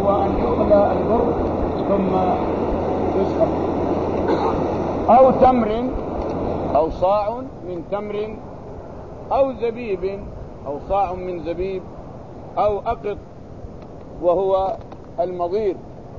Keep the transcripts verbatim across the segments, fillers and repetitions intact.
وهو أن يغلى البر ثم يسخن، أو تمر، أو صاع من تمر، أو زبيب، أو صاع من زبيب، أو أقط وهو المضير.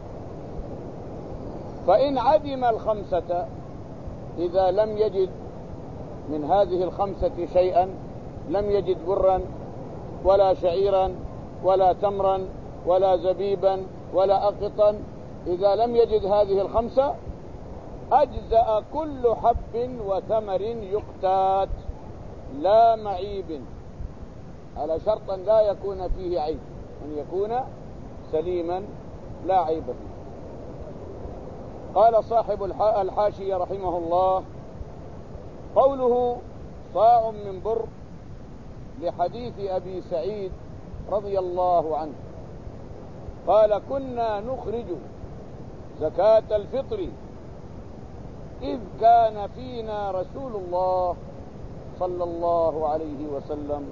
فإن عدم الخمسة، إذا لم يجد من هذه الخمسة شيئا، لم يجد برا ولا شعيرا ولا تمرا ولا زبيبا ولا أقطا، إذا لم يجد هذه الخمسة أجزأ كل حب وثمر يقتات لا معيب، على شرط لا يكون فيه عيب، أن يكون سليما لا عيب فيه. قال صاحب الحاشية رحمه الله: قوله صاع من بر لحديث أبي سعيد رضي الله عنه قال: كنا نخرج زكاة الفطر إذ كان فينا رسول الله صلى الله عليه وسلم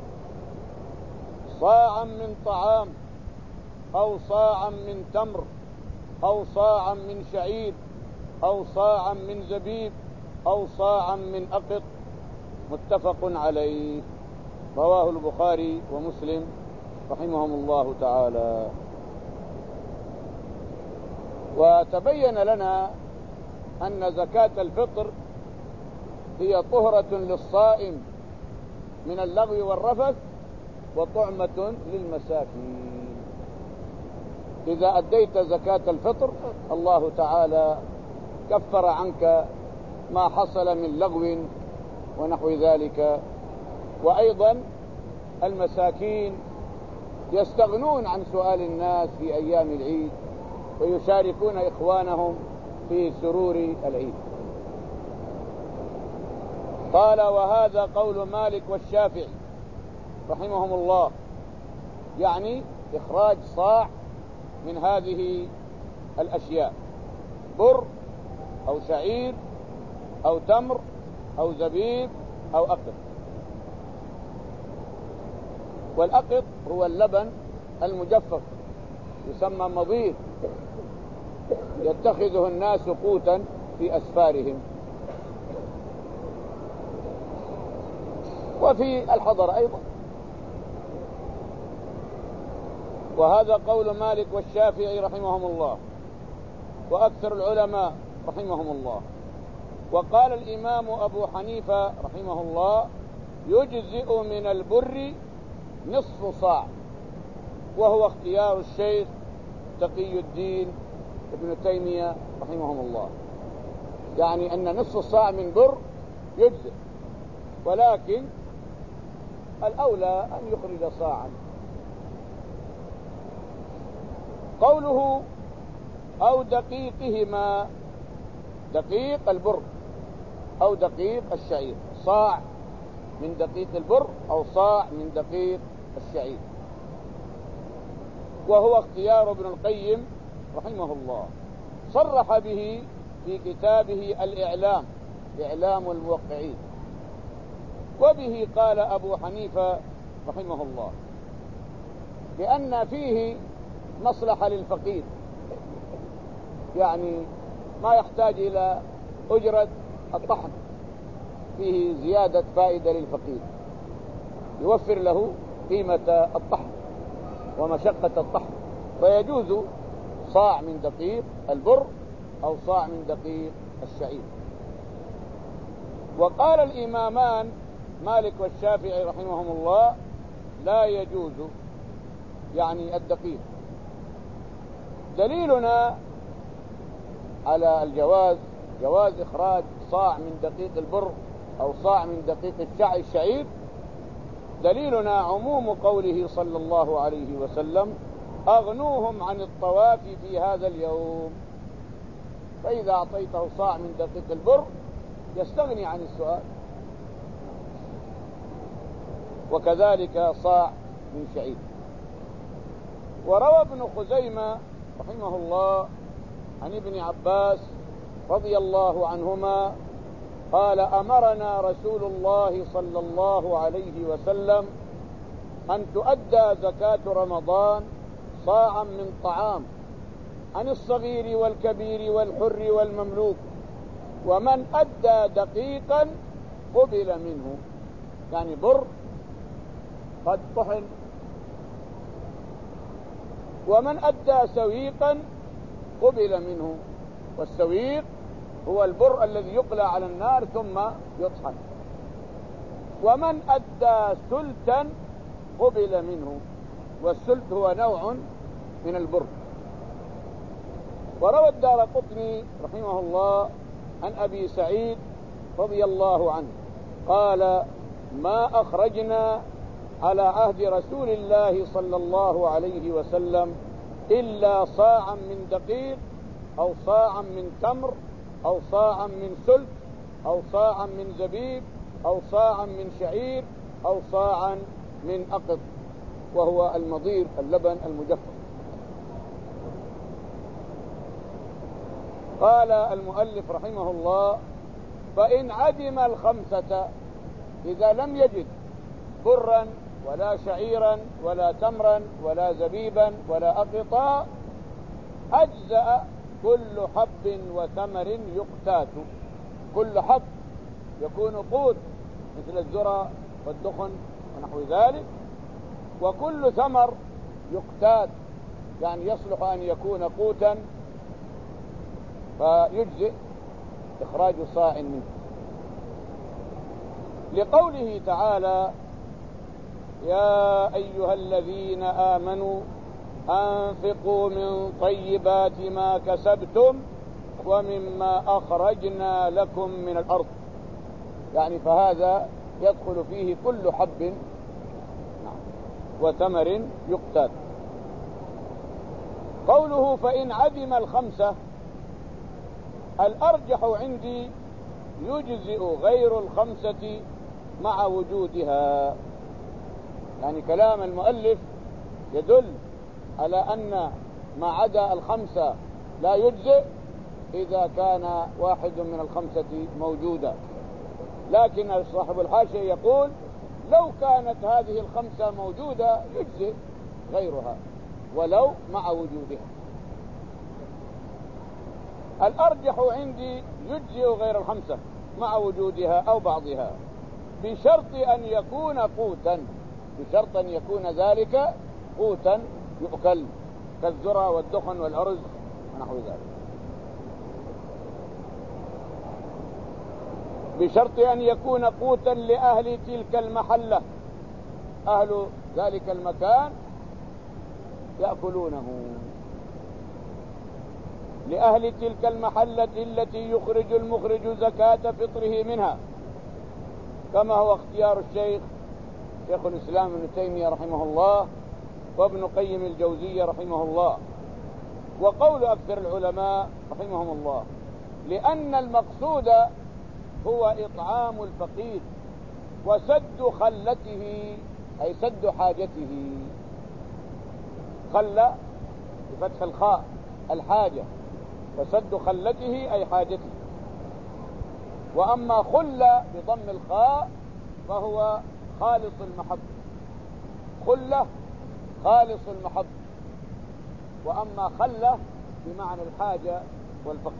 صاعا من طعام، أو صاعا من تمر، أو صاعا من شعير، أو صاعا من زبيب، أو صاعا من أقط. متفق عليه، رواه البخاري ومسلم رحمهم الله تعالى. وتبين لنا أن زكاة الفطر هي طهرة للصائم من اللغو والرفث وطعمة للمساكين. إذا أديت زكاة الفطر الله تعالى كفر عنك ما حصل من لغو ونحو ذلك. وأيضا المساكين يستغنون عن سؤال الناس في أيام العيد ويشاركون إخوانهم في سرور العيد. قال: وهذا قول مالك والشافعي رحمهم الله، يعني إخراج صاع من هذه الأشياء: بر أو شعير أو تمر أو زبيب أو أقط. والأقط هو اللبن المجفف، يسمى مضير، يتخذه الناس قوتا في أسفارهم. وفي الحضر أيضا. وهذا قول مالك والشافعي رحمهم الله وأكثر العلماء رحمهم الله. وقال الإمام أبو حنيفة رحمه الله: يجزئ من البر نصف صاع، وهو اختيار الشيخ تقي الدين ابن تيمية رحمهم الله، يعني أن نصف صاع من بر يجزئ، ولكن الأولى أن يخرج صاعا. قوله أو دقيقهما، دقيق البر أو دقيق الشعير، صاع من دقيق البر أو صاع من دقيق الشعير، وهو اختيار ابن القيم رحمه الله، صرح به في كتابه الإعلام، إعلام الموقعين. وبه قال أبو حنيفة رحمه الله، لأن فيه مصلحة للفقير، يعني ما يحتاج إلى أجرة الطحن، فيه زيادة فائدة للفقير، يوفر له قيمة الطحن ومشقة الطحن، فيجوز صاع من دقيق البر أو صاع من دقيق الشعير. وقال الإمامان مالك والشافعي رحمهم الله: لا يجوز، يعني الدقيق. دليلنا على الجواز، جواز إخراج صاع من دقيق البر أو صاع من دقيق الشعير، دليلنا عموم قوله صلى الله عليه وسلم: أغنوهم عن الطواف في هذا اليوم. فإذا أعطيته صاع من دقيق البر يستغني عن السؤال، وكذلك صاع من شعير. وروى ابن خزيمة رحمه الله عن ابن عباس رضي الله عنهما قال: أمرنا رسول الله صلى الله عليه وسلم أن تؤدى زكاة رمضان صاعا من طعام عن الصغير والكبير والحر والمملوك، ومن أدى دقيقا قبل منه. يعني بر قد طحن. ومن أدى سويقا قبل منه، والسويق هو البر الذي يقلى على النار ثم يطحن. ومن أدى سلتا قبل منه، والسلت هو نوع من البر. وروى الدارقطني رحمه الله عن أبي سعيد رضي الله عنه قال: ما أخرجنا على عهد رسول الله صلى الله عليه وسلم إلا صاعا من دقيق، أو صاعا من تمر، أو صاعا من سلت، أو صاعا من زبيب، أو صاعا من شعير، أو صاعا من أقط، وهو المضير اللبن المجفف. قال المؤلف رحمه الله: فإن عدم الخمسة، إذا لم يجد برا ولا شعيرا ولا تمرا ولا زبيبا ولا أقطا، أجزأ كل حب وثمر يقتات. كل حب يكون قوت مثل الذرة والدخن ونحو ذلك، وكل ثمر يقتات يعني يصلح أن يكون قوتا، فيجزئ إخراج صاع منه. لقوله تعالى: يا أيها الذين آمنوا أنفقوا من طيبات ما كسبتم ومما أخرجنا لكم من الأرض. يعني فهذا يدخل فيه كل حب وثمر يقتات. قوله: فإن عدم الخمسة، الأرجح عندي يجزئ غير الخمسة مع وجودها. يعني كلام المؤلف يدل على أن ما عدا الخمسة لا يجزئ إذا كان واحد من الخمسة موجودا. لكن صاحب الحاشية يقول: لو كانت هذه الخمسة موجودة يجزئ غيرها ولو مع وجودها. الأرجح عندي يجزئ غير الخمسة مع وجودها أو بعضها، بشرط أن يكون قوتا، بشرط أن يكون ذلك قوتا يؤكل كالذرة والدخن والأرز ونحو ذلك، بشرط أن يكون قوتا لأهل تلك المحلة، أهل ذلك المكان يأكلونه، لأهل تلك المحلة التي يخرج المخرج زكاة فطره منها، كما هو اختيار الشيخ شيخ الإسلام ابن تيمية رحمه الله وابن قيم الجوزية رحمه الله، وقول أكثر العلماء رحمهم الله، لأن المقصود هو إطعام الفقير وسد خلته، أي سد حاجته. خل بفتح الخاء الحاجة، وسد خلته أي حاجته. وأما خل بضم الخاء فهو خالص المحب، خلة خالص المحب، وأما خلة بمعنى الحاجة والفقر،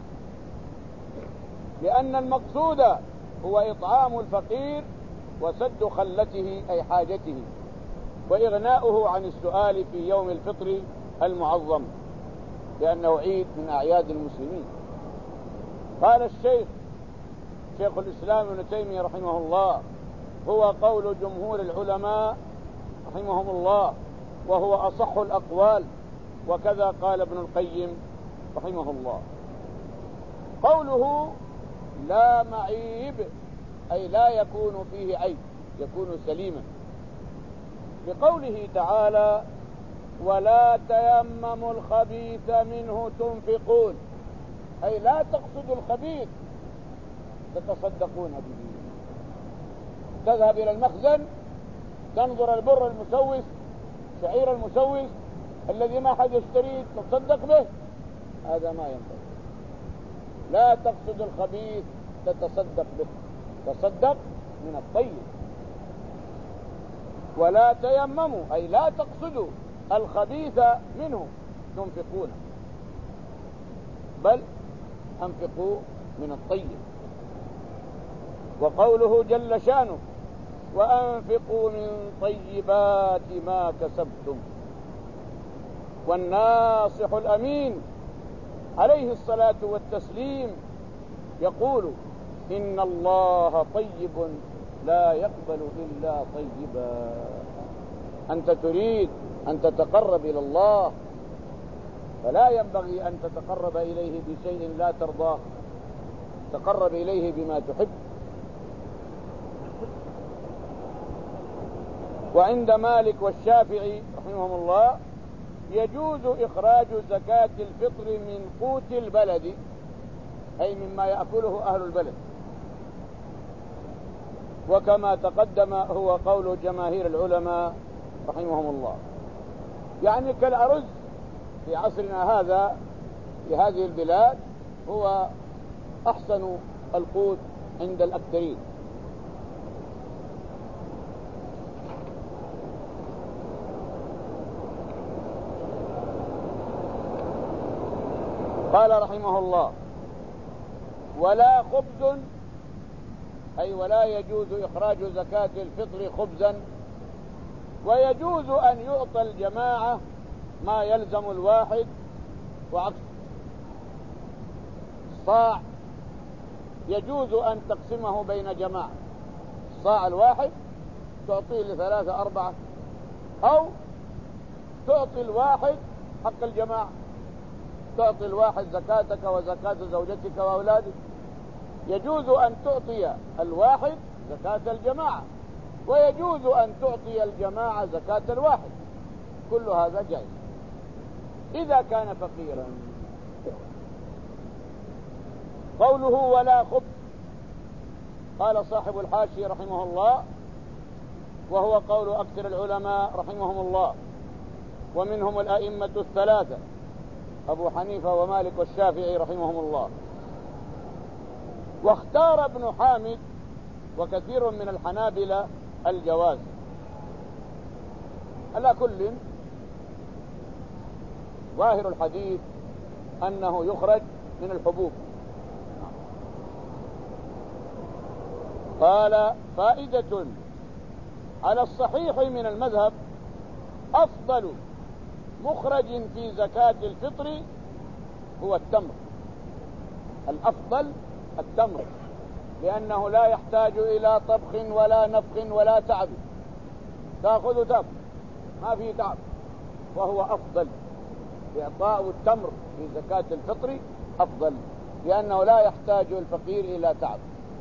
لأن المقصود هو إطعام الفقير وسد خلته أي حاجته، وإغناؤه عن السؤال في يوم الفطر المعظم، لأنه عيد من أعياد المسلمين. قال الشيخ شيخ الإسلام ابن تيمية رحمه الله: هو قول جمهور العلماء رحمهم الله، وهو أصح الأقوال، وكذا قال ابن القيم رحمه الله. قوله لا معيب أي لا يكون فيه عيب، يكون سليما، بقوله تعالى: ولا تيمموا الخبيث منه تنفقون، أي لا تقصدوا الخبيث تتصدقون به. تذهب إلى المخزن تنظر البر المسوس، شعير المسوس الذي ما حد يشتريه تتصدق به، هذا ما ينبغي. لا تقصد الخبيث تتصدق به، تصدق من الطيب. ولا تيمموا أي لا تقصدوا الخبيث منه تنفقون، بل أنفقوا من الطيب. وقوله جل شانه وأنفقوا من طيبات ما كسبتم. والناصح الأمين عليه الصلاة والتسليم يقول إن الله طيب لا يقبل إلا طيبا. أنت تريد أن تتقرب إلى الله، فلا ينبغي أن تتقرب إليه بشيء لا ترضاه، تقرب إليه بما تحب. وعند مالك والشافعي رحمهم الله يجوز إخراج زكاة الفطر من قوت البلد، أي مما يأكله أهل البلد، وكما تقدم هو قول جماهير العلماء رحمهم الله. يعني كالأرز في عصرنا هذا في هذه البلاد هو أحسن القوت عند الأكثرين. قال رحمه الله ولا خبز، أي ولا يجوز إخراج زكاة الفطر خبزا، ويجوز أن يعطى الجماعة ما يلزم الواحد وعكسه. الصاع يجوز أن تقسمه بين جماعة، الصاع الواحد تعطيه لثلاثة أربعة، أو تعطي الواحد حق الجماعة، تعطي الواحد زكاتك وزكاة زوجتك وأولادك. يجوز أن تعطي الواحد زكاة الجماعة، ويجوز أن تعطي الجماعة زكاة الواحد، كل هذا جائز إذا كان فقيرا. قوله ولا خبز، قال صاحب الحاشية رحمه الله وهو قول أكثر العلماء رحمهم الله، ومنهم الأئمة الثلاثة أبو حنيفة ومالك والشافعي رحمهم الله. واختار ابن حامد وكثير من الحنابلة الجواز. على كل ظاهر الحديث أنه يخرج من الحبوب. قال فائدة على الصحيح من المذهب أفضل مخرج في زكاة الفطر هو التمر، الأفضل التمر، لأنه لا يحتاج إلى طبخ ولا نفخ ولا تعب، تأخذ تأخذ ما فيه تعب، وهو أفضل. إعطاء التمر في زكاة الفطر أفضل، لأنه لا يحتاج الفقير إلى تعب.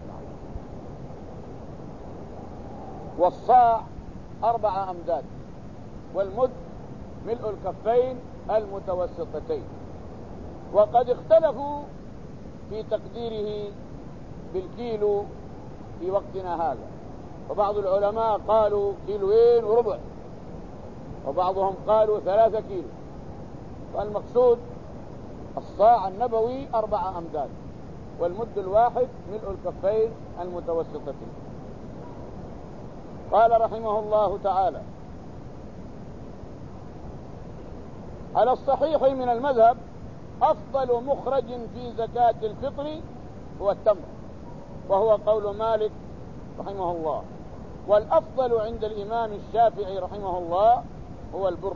والصاع أربع أمداد، والمد ملء الكفين المتوسطتين. وقد اختلفوا في تقديره بالكيلو في وقتنا هذا، وبعض العلماء قالوا كيلوين وربع، وبعضهم قالوا ثلاثة كيلو. والمقصود الصاع النبوي أربع أمداد، والمد الواحد ملء الكفين المتوسطتين. قال رحمه الله تعالى على الصحيح من المذهب أفضل مخرج في زكاة الفطر هو التمر، وهو قول مالك رحمه الله. والأفضل عند الإمام الشافعي رحمه الله هو البر.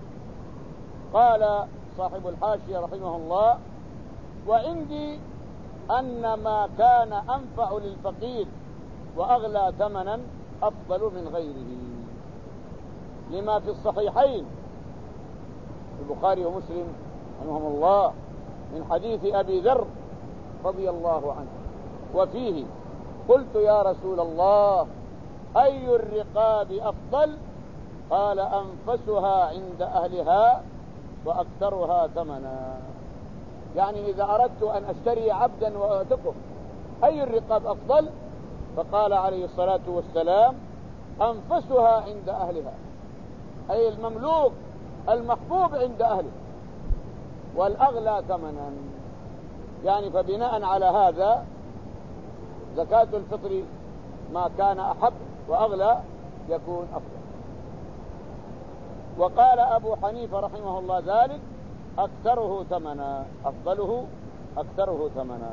قال صاحب الحاشية رحمه الله وعندي أن ما كان أنفع للفقير وأغلى ثمنا أفضل من غيره، لما في الصحيحين البخاري ومسلم رحمهم الله من حديث أبي ذر رضي الله عنه، وفيه قلت يا رسول الله أي الرقاب أفضل؟ قال أنفسها عند أهلها وأكثرها ثمنا. يعني إذا أردت أن أشتري عبدا وأعتقه أي الرقاب أفضل؟ فقال عليه الصلاة والسلام أنفسها عند أهلها، أي المملوك المحبوب عند أهله، والأغلى ثمنا. يعني فبناء على هذا زكاة الفطر ما كان أحب وأغلى يكون أفضل. وقال أبو حنيفة رحمه الله ذلك أكثره ثمنا، أفضله أكثره ثمنا.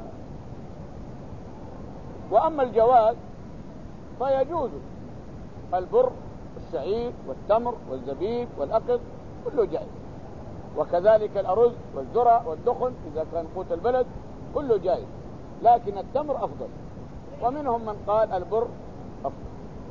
وأما الجواز فيجوز البر والشعير والتمر والزبيب والأقط كله جائز، وكذلك الأرز والذرة والدخن إذا كان قوت البلد كله جائز، لكن التمر أفضل، ومنهم من قال البر أفضل.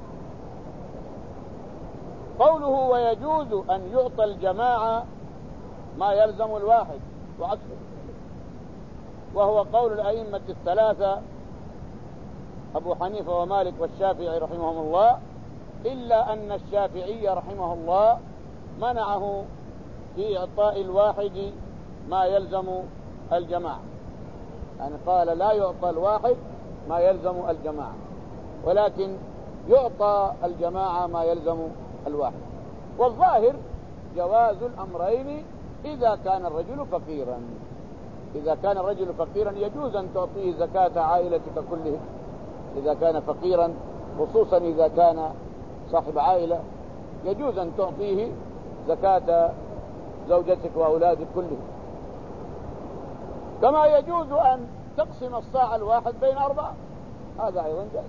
قوله ويجوز أن يعطى الجماعة ما يلزم الواحد وعكسه، وهو قول الأئمة الثلاثة أبو حنيفة ومالك والشافعي رحمهم الله، إلا أن الشافعي رحمه الله منعه في إعطاء الواحد ما يلزم الجماعة، يعني قال لا يعطى الواحد ما يلزم الجماعة، ولكن يعطى الجماعة ما يلزم الواحد. والظاهر جواز الأمرين إذا كان الرجل فقيرا. إذا كان الرجل فقيرا يجوز أن تعطيه زكاة عائلتك كلهم إذا كان فقيرا، خصوصا إذا كان صاحب عائلة يجوز أن تعطيه زكاة زوجتك وأولادك كلهم. كما يجوز أن تقسم الصاع الواحد بين أربعة، هذا أيضا جائز.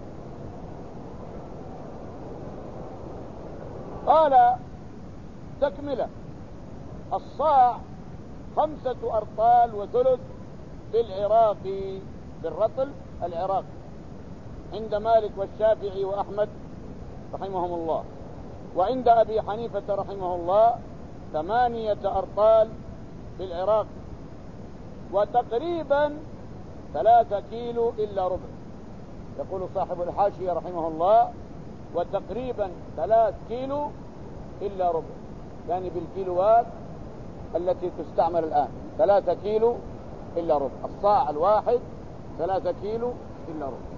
قال تكملة: الصاع خمسة أرطال وثلث بالعراق، بالرطل العراقي، عند مالك والشافعي وأحمد رحمهم الله، وعند أبي حنيفة رحمه الله ثمانية أرطال بالعراق، وتقريبا ثلاثة كيلو إلا ربع. يقول صاحب الحاشية رحمه الله: وتقريبا ثلاث كيلو إلا ربع، يعني بالكيلوات التي تستعمل الآن ثلاثة كيلو إلا ربع. الصاع الواحد ثلاثة كيلو إلا ربع.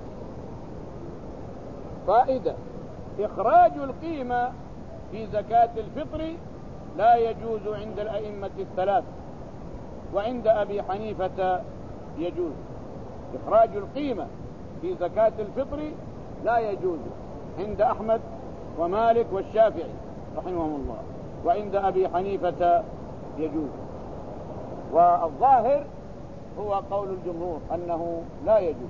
فائدة: إخراج القيمة في زكاة الفطر لا يجوز عند الأئمة الثلاث، وعند أبي حنيفة يجوز. إخراج القيمة في زكاة الفطر لا يجوز عند أحمد ومالك والشافعي رحمهم الله، وعند أبي حنيفة يجوز. والظاهر هو قول الجمهور أنه لا يجوز،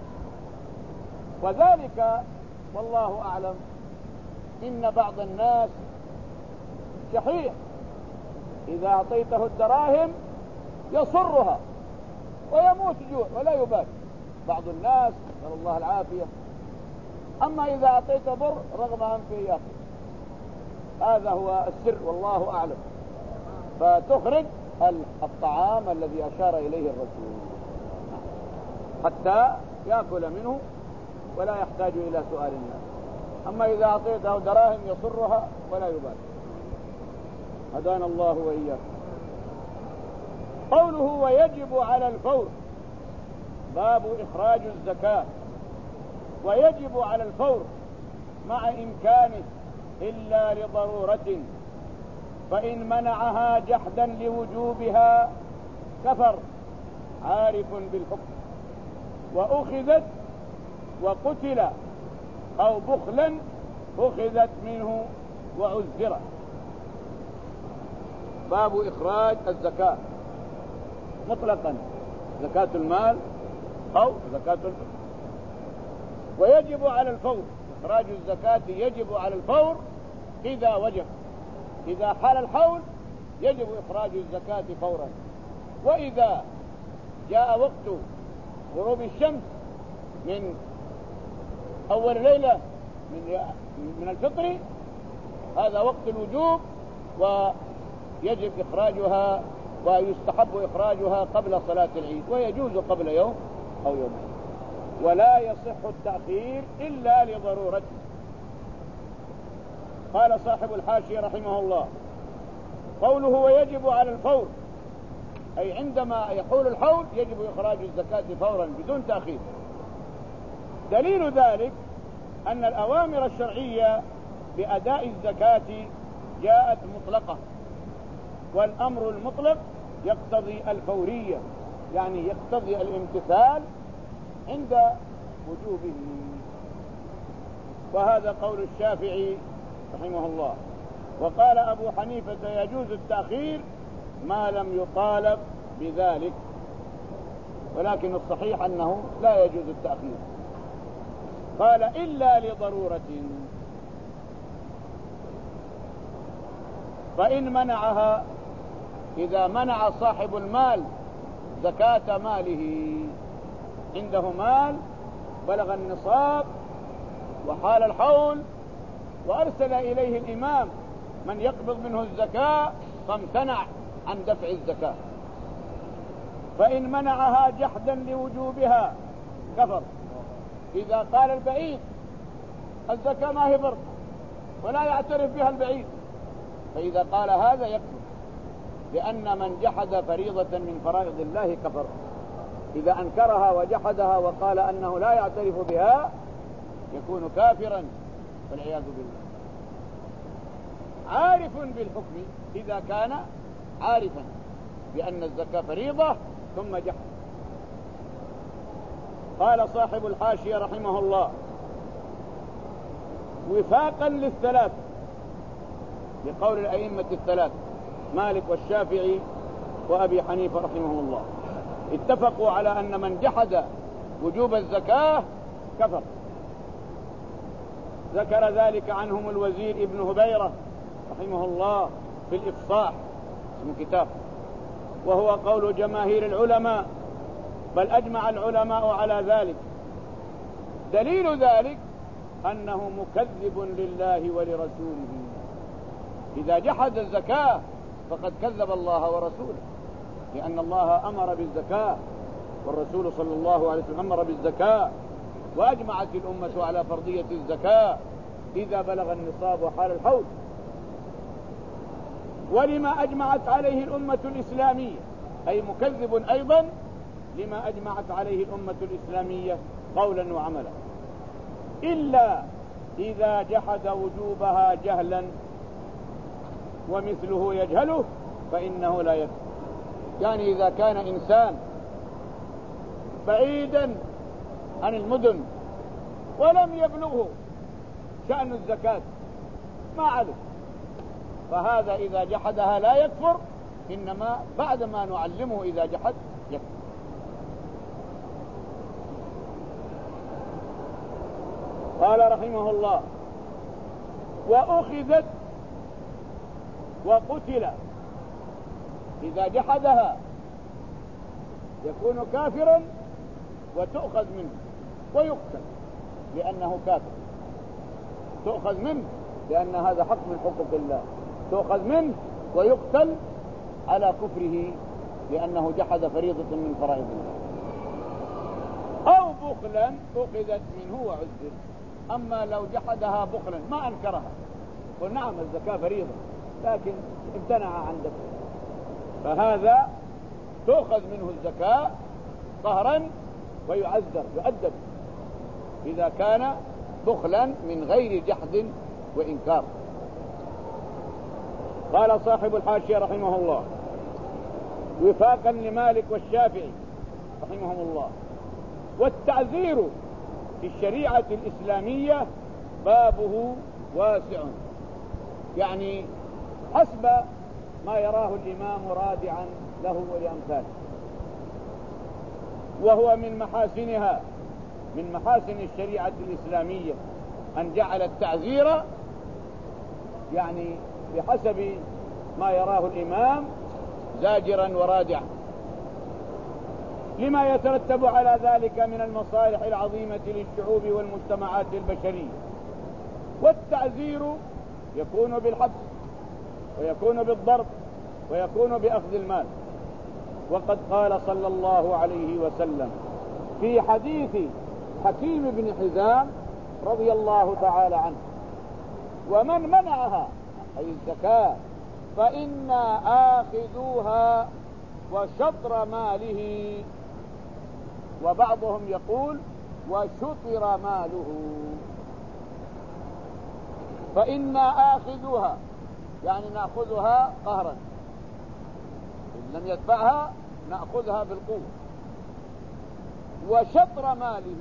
وذلك والله أعلم إن بعض الناس شحيح إذا أعطيته الدراهم يصرها ويموت جوع ولا يبالي. بعض الناس نسأل الله العافية، أما إذا أعطيت بر رغم أنفه يأخذ. هذا هو السر والله أعلم. فتخرج الطعام الذي أشار إليه الرسول حتى يأكل منه ولا يحتاج إلى سؤال الناس. أما إذا أعطيته دراهم يصرها ولا يبالي. هدانا الله وإياكم. قوله ويجب على الفور، باب إخراج الزكاة. ويجب على الفور مع إمكانه إلا لضرورة، فإن منعها جحدا لوجوبها كفر عارف بالحكم، وأخذت وقتل أو بخلا أخذت منه وعذر. باب إخراج الزكاة مطلقا، زكاة المال أو زكاة الفطر. ويجب على الفور، إخراج الزكاة يجب على الفور إذا وجب. إذا حال الحول يجب إخراج الزكاة فورا، وإذا جاء وقت غروب الشمس من أول ليلة من من الفطر هذا وقت الوجوب، ويجب إخراجها ويستحب إخراجها قبل صلاة العيد، ويجوز قبل يوم أو يومين، ولا يصح التأخير إلا لضرورته. قال صاحب الحاشية رحمه الله: قوله ويجب على الفور، أي عندما يحول الحول يجب إخراج الزكاة فورا بدون تأخير. دليل ذلك أن الأوامر الشرعية بأداء الزكاة جاءت مطلقة، والأمر المطلق يقتضي الفورية، يعني يقتضي الامتثال عند وجوبه. وهذا قول الشافعي رحمه الله. وقال أبو حنيفة يجوز التأخير ما لم يطالب بذلك، ولكن الصحيح أنه لا يجوز التأخير. قال إلا لضرورة، فإن منعها، إذا منع صاحب المال زكاة ماله، عنده مال بلغ النصاب وحال الحول وأرسل إليه الإمام من يقبض منه الزكاة فامتنع عن دفع الزكاة، فإن منعها جحدا لوجوبها كفر. إذا قال البعيد الزكاة ما هي فرض ولا يعترف بها البعيد، فإذا قال هذا يكفر، لأن من جحد فريضة من فرائض الله كفر. إذا أنكرها وجحدها وقال أنه لا يعترف بها يكون كافرا والعياذ بالله. عارف بالحكم إذا كان عارفا بأن الزكاة فريضة ثم جحد. قال صاحب الحاشية رحمه الله: وفاقا للثلاث، لقول الأئمة الثلاث مالك والشافعي وأبي حنيفة رحمه الله، اتفقوا على أن من جحد وجوب الزكاة كفر. ذكر ذلك عنهم الوزير ابن هبيرة رحمه الله في الإفصاح، اسم كتاب، وهو قول جماهير العلماء، بل أجمع العلماء على ذلك. دليل ذلك أنه مكذب لله ولرسوله. إذا جحد الزكاة فقد كذب الله ورسوله، لأن الله أمر بالزكاة والرسول صلى الله عليه وسلم أمر بالزكاة، وأجمعت الأمة على فرضية الزكاة إذا بلغ النصاب وحال الحول. ولما أجمعت عليه الأمة الإسلامية، أي مكذب أيضا لما أجمعت عليه الأمة الإسلامية قولا وعملا، إلا إذا جحد وجوبها جهلا ومثله يجهله فإنه لا يكفر. يعني إذا كان إنسان بعيدا عن المدن ولم يبلغه شأن الزكاة ما علم، فهذا إذا جحدها لا يكفر، إنما بعدما نعلمه إذا جحد يكفر. قال رحمه الله: وأخذت وقتل، إذا جحدها يكون كافرا وتؤخذ منه ويقتل لأنه كافر، تؤخذ منه لأن هذا حق من حقوق الله، تؤخذ منه ويقتل على كفره لأنه جحد فريضة من فرائض الله. أو بخلا أخذت منه وعذر. أما لو جحدها بخلا ما أنكرها، قل نعم الزكاة فريضة لكن امتنع عن دفعها، فهذا تؤخذ منه الزكاة قهرا ويعذر يؤدب إذا كان بخلا من غير جحد وإنكار. قال صاحب الحاشية رحمه الله: وفاقا لمالك والشافعي رحمهم الله: والتعذير في الشريعة الإسلامية بابه واسع، يعني حسب ما يراه الإمام رادعا له ولأمثاله، وهو من محاسنها، من محاسن الشريعة الإسلامية أن جعل التعذير يعني بحسب ما يراه الإمام زاجرا ورادعا، لما يترتب على ذلك من المصالح العظيمة للشعوب والمجتمعات البشرية. والتعذير يكون بالحبس ويكون بالضرب ويكون بأخذ المال. وقد قال صلى الله عليه وسلم في حديث حكيم بن حزام رضي الله تعالى عنه: ومن منعها أي الزكاة فإنا آخذوها وشطر ماله. وبعضهم يقول وشطر ماله، فإنا آخذوها يعني نأخذها قهرا، إن لم يدفعها نأخذها بالقوة. وشطر ماله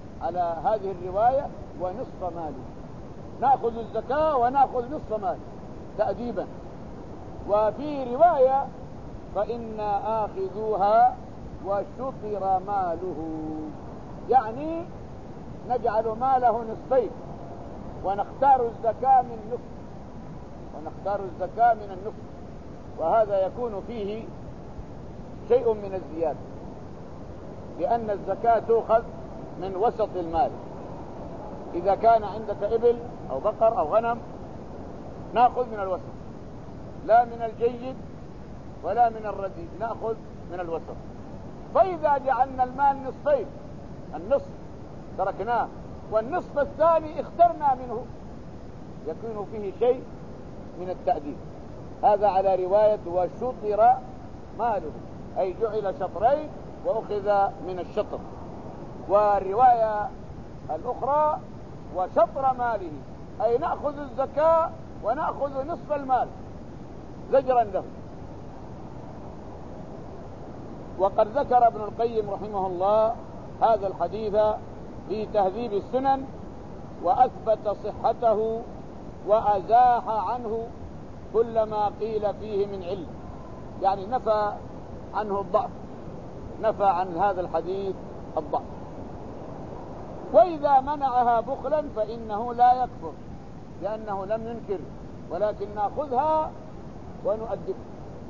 على هذه الرواية ونصف ماله، نأخذ الزكاة ونأخذ نصف ماله، تأديبا. وفي رواية فإن آخذوها وشطر ماله، يعني نجعل ماله نصفين ونختار الزكاة من نصف ونختار الزكاة من النصف، وهذا يكون فيه شيء من الزيادة، لأن الزكاة تؤخذ من وسط المال. إذا كان عندك إبل أو بقر أو غنم نأخذ من الوسط، لا من الجيد ولا من الرديء، نأخذ من الوسط. فإذا جعلنا المال نصفين، النصف تركناه والنصف الثاني اخترنا منه، يكون فيه شيء من التأديب. هذا على رواية وشطر ماله، أي جعل شطرين وأخذ من الشطر. والرواية الأخرى وشطر ماله، أي نأخذ الزكاة ونأخذ نصف المال زجرا له. وقد ذكر ابن القيم رحمه الله هذا الحديث في تهذيب السنن، وأثبت صحته وأزاح عنه كل ما قيل فيه من علم، يعني نفى عنه الضعف، نفى عن هذا الحديث الضعف. وإذا منعها بخلا فإنه لا يكفر، لأنه لم ينكر، ولكن نأخذها ونؤدبها.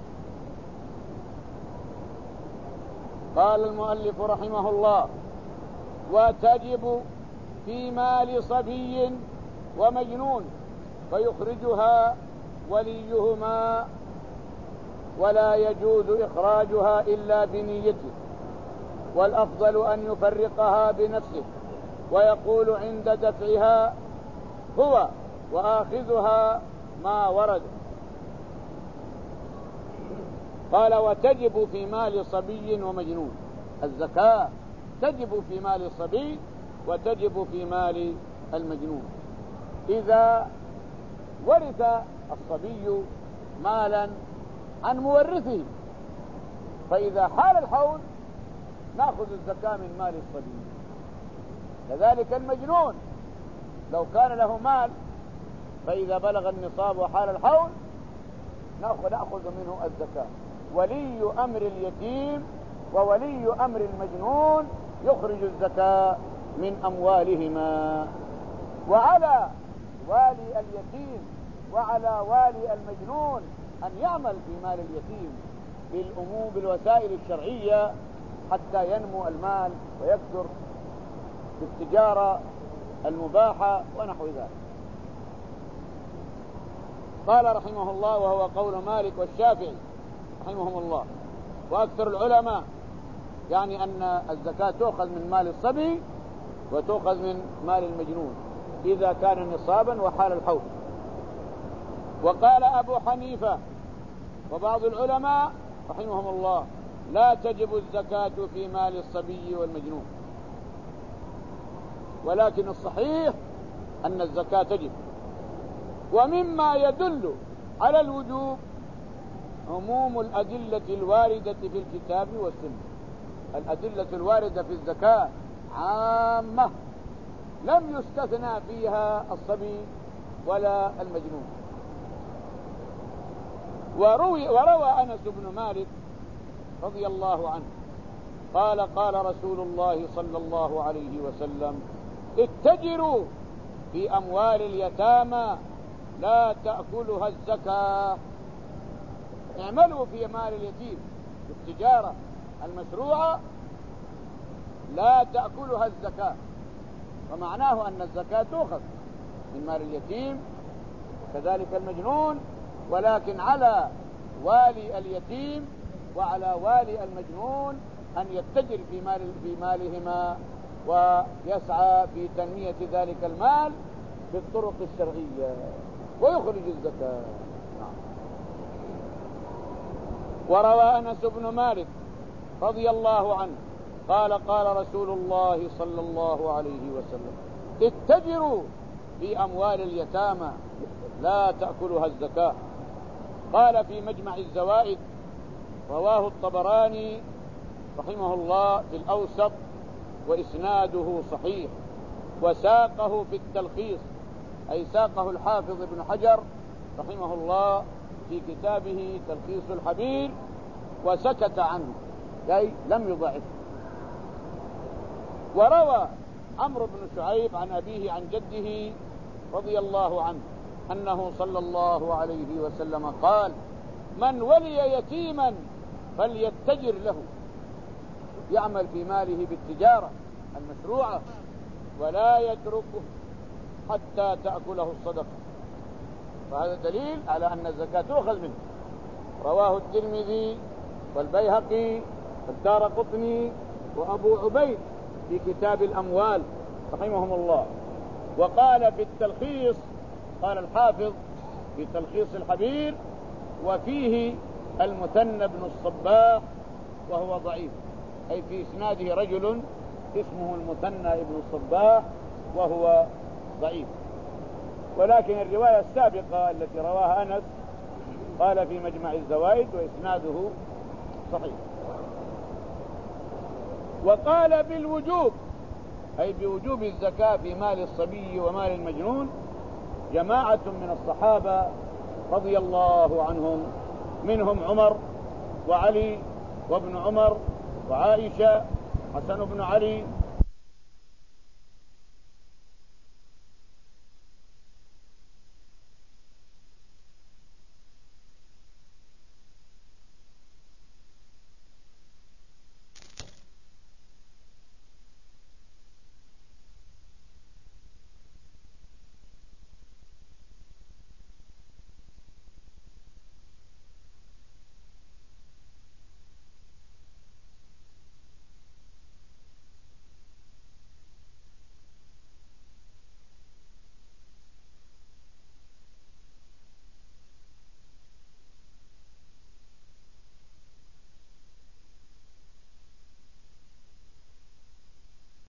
قال المؤلف رحمه الله: وتجب في مال صبي ومجنون فيخرجها وليهما، ولا يجوز إخراجها إلا بنيته، والأفضل أن يفرقها بنفسه ويقول عند دفعها هو وآخذها ما ورد. قال: وتجب في مال صبي ومجنون، الزكاة تجب في مال الصبي وتجب في مال المجنون. إذا ورث الصبي مالا عن مورثه، فإذا حال الحول نأخذ الزكاة من مال الصبي. كذلك المجنون لو كان له مال، فإذا بلغ النصاب وحال الحول نأخذ منه الزكاة. ولي أمر اليتيم وولي أمر المجنون يخرج الزكاة من أموالهما. وعلى والي اليتيم وعلى والي المجنون أن يعمل في مال اليتيم بالأمور بالوسائل الشرعية حتى ينمو المال ويكثر بالتجارة المباحة ونحو ذلك. قال رحمه الله، وهو قول مالك والشافعي رحمهم الله وأكثر العلماء، يعني أن الزكاة تؤخذ من مال الصبي وتؤخذ من مال المجنون إذا كان نصابا وحال الحول. وقال أبو حنيفة وبعض العلماء رحمهم الله: لا تجب الزكاة في مال الصبي والمجنون، ولكن الصحيح أن الزكاة تجب. ومما يدل على الوجوب عموم الأدلة الواردة في الكتاب والسنة. الأدلة الواردة في الزكاة عامة، لم يستثنى فيها الصبي ولا المجنون. وروي وروى أنس بن مالك رضي الله عنه قال: قال رسول الله صلى الله عليه وسلم: اتجروا في أموال اليتامى لا تأكلها الزكاة. اعملوا في مال اليتيم بالتجارة المشروعة لا تأكلها الزكاة. ومعناه أن الزكاة تؤخذ من مال اليتيم كذلك المجنون، ولكن على والي اليتيم وعلى والي المجنون أن يتجر في مال في مالهما ويسعى في تنمية ذلك المال بالطرق الشرعية ويخرج الزكاة. وروى أنس بن مالك رضي الله عنه قال: قال رسول الله صلى الله عليه وسلم: اتجروا في أموال اليتامى لا تأكلها الزكاة. قال في مجمع الزوائد: رواه الطبراني رحمه الله في الأوسط وإسناده صحيح، وساقه في التلخيص، أي ساقه الحافظ ابن حجر رحمه الله في كتابه تلخيص الحبير وسكت عنه، أي لم يضعف. وروى عمرو بن شعيب عن أبيه عن جده رضي الله عنه أنه صلى الله عليه وسلم قال: من ولي يتيما فليتجر له، يعمل في ماله بالتجارة المشروعة ولا يتركه حتى تأكله الصدقة. فهذا دليل على أن الزكاة تؤخذ منه. رواه الترمذي والبيهقي والدارقطني وأبو عبيد في كتاب الأموال رحمهم الله. وقال في التلخيص، قال الحافظ في تلخيص الحبير: وفيه المثنى بن الصباح وهو ضعيف، أي في إسناده رجل اسمه المثنى بن الصباح وهو ضعيف. ولكن الرواية السابقة التي رواها أنس قال في مجمع الزوائد وإسناده صحيح. وقال بالوجوب، أي بوجوب الزكاة في مال الصبي ومال المجنون، جماعة من الصحابة رضي الله عنهم، منهم عمر وعلي وابن عمر وعائشة، حسن بن علي